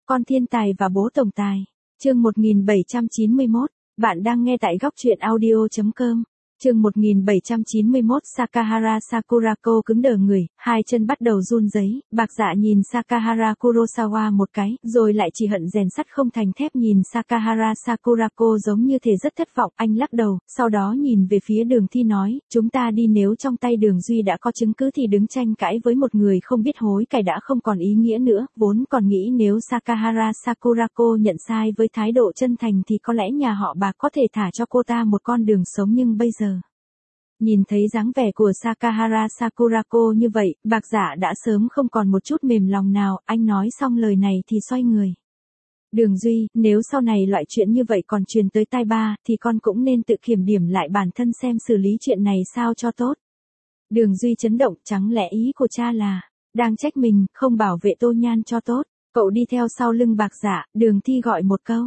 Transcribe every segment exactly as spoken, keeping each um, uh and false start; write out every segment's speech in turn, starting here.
Con thiên tài và bố tổng tài. Chương một nghìn bảy trăm chín mươi mốt. Bạn đang nghe tại góc truyện audio chấm com. Chương một nghìn bảy trăm chín mươi mốt. Sakahara Sakurako cứng đờ người, hai chân bắt đầu run rẩy. Bạc Dạ nhìn Sakahara Kurosawa một cái, rồi lại chỉ hận rèn sắt không thành thép nhìn Sakahara Sakurako giống như thể rất thất vọng. Anh lắc đầu, sau đó nhìn về phía Đường Thi nói, chúng ta đi, nếu trong tay Đường Duy đã có chứng cứ thì đứng tranh cãi với một người không biết hối cải đã không còn ý nghĩa nữa. Vốn còn nghĩ nếu Sakahara Sakurako nhận sai với thái độ chân thành thì có lẽ nhà họ Bạc có thể thả cho cô ta một con đường sống, nhưng bây giờ nhìn thấy dáng vẻ của Sakahara Sakurako như vậy, Bạc Dạ đã sớm không còn một chút mềm lòng nào. Anh nói xong lời này thì xoay người. Đường Duy, nếu sau này loại chuyện như vậy còn truyền tới tai ba, thì con cũng nên tự kiểm điểm lại bản thân xem xử lý chuyện này sao cho tốt. Đường Duy chấn động, chẳng lẽ ý của cha là đang trách mình, không bảo vệ Tô Nhan cho tốt. Cậu đi theo sau lưng Bạc Dạ, Đường Thi gọi một câu.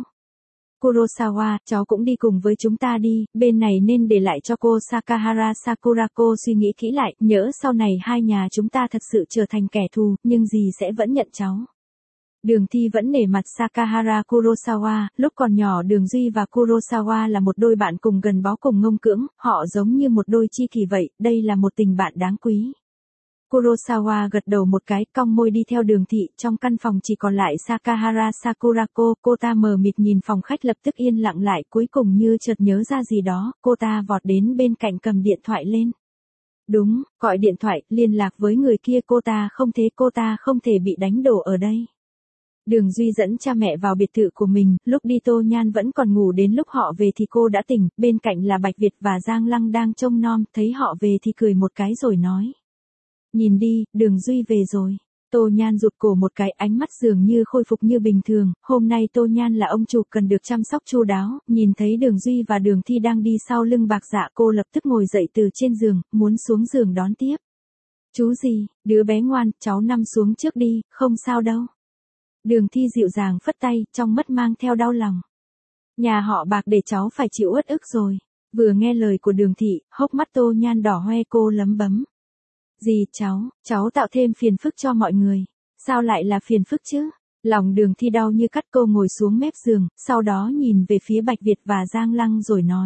Kurosawa, cháu cũng đi cùng với chúng ta đi, bên này nên để lại cho cô. Sakahara Sakurako suy nghĩ kỹ lại, nhỡ sau này hai nhà chúng ta thật sự trở thành kẻ thù, nhưng dì sẽ vẫn nhận cháu. Đường Thi vẫn nể mặt Sakahara Kurosawa, lúc còn nhỏ Đường Duy và Kurosawa là một đôi bạn cùng gần bó cùng ngông cưỡng, họ giống như một đôi chi kỷ vậy, đây là một tình bạn đáng quý. Kurosawa gật đầu một cái, cong môi đi theo Đường Thị. Trong căn phòng chỉ còn lại Sakahara Sakurako, cô ta mờ mịt nhìn phòng khách lập tức yên lặng lại, cuối cùng như chợt nhớ ra gì đó, cô ta vọt đến bên cạnh cầm điện thoại lên. Đúng, gọi điện thoại, liên lạc với người kia. Cô ta không thế, cô ta không thể bị đánh đổ ở đây. Đường Duy dẫn cha mẹ vào biệt thự của mình, lúc đi Tô Nhan vẫn còn ngủ, đến lúc họ về thì cô đã tỉnh, bên cạnh là Bạch Việt và Giang Lăng đang trông nom, thấy họ về thì cười một cái rồi nói. Nhìn đi, Đường Duy về rồi. Tô Nhan rụt cổ một cái, ánh mắt dường như khôi phục như bình thường. Hôm nay Tô Nhan là ông chủ cần được chăm sóc chu đáo, nhìn thấy Đường Duy và Đường Thi đang đi sau lưng Bạc Dạ, cô lập tức ngồi dậy từ trên giường, muốn xuống giường đón tiếp. Chú gì, đứa bé ngoan, cháu nằm xuống trước đi, không sao đâu. Đường Thi dịu dàng phất tay, trong mắt mang theo đau lòng. Nhà họ Bạc để cháu phải chịu uất ức rồi. Vừa nghe lời của Đường Thị, hốc mắt Tô Nhan đỏ hoe, cô lấm bấm. Dì, cháu, cháu tạo thêm phiền phức cho mọi người. Sao lại là phiền phức chứ? Lòng Đường Thi đau như cắt, cô ngồi xuống mép giường, sau đó nhìn về phía Bạch Việt và Giang Lăng rồi nói.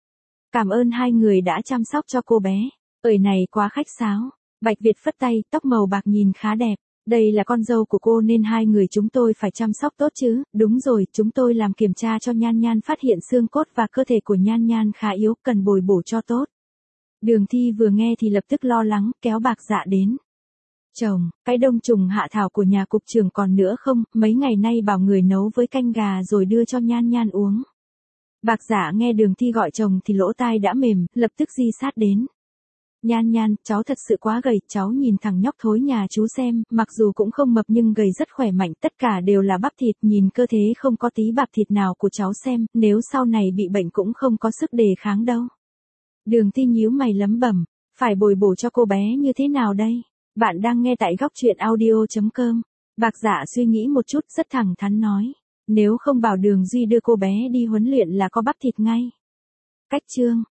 Cảm ơn hai người đã chăm sóc cho cô bé. Ơi này quá khách sáo. Bạch Việt phất tay, tóc màu bạc nhìn khá đẹp. Đây là con dâu của cô nên hai người chúng tôi phải chăm sóc tốt chứ. Đúng rồi, chúng tôi làm kiểm tra cho Nhan Nhan, phát hiện xương cốt và cơ thể của Nhan Nhan khá yếu, cần bồi bổ cho tốt. Đường Thi vừa nghe thì lập tức lo lắng, kéo Bạc Dạ đến. Chồng, cái đông trùng hạ thảo của nhà cục trưởng còn nữa không, mấy ngày nay bảo người nấu với canh gà rồi đưa cho Nhan Nhan uống. Bạc Dạ nghe Đường Thi gọi chồng thì lỗ tai đã mềm, lập tức di sát đến. Nhan Nhan, cháu thật sự quá gầy, cháu nhìn thằng nhóc thối nhà chú xem, mặc dù cũng không mập nhưng gầy rất khỏe mạnh, tất cả đều là bắp thịt, nhìn cơ thế không có tí bạc thịt nào của cháu xem, nếu sau này bị bệnh cũng không có sức đề kháng đâu. Đường Thi nhíu mày lẩm bẩm, phải bồi bổ cho cô bé như thế nào đây? Bạn đang nghe tại góc truyện audio chấm com. Bạc Dạ suy nghĩ một chút, rất thẳng thắn nói, nếu không bảo Đường Duy đưa cô bé đi huấn luyện là có bắp thịt ngay. Cách chương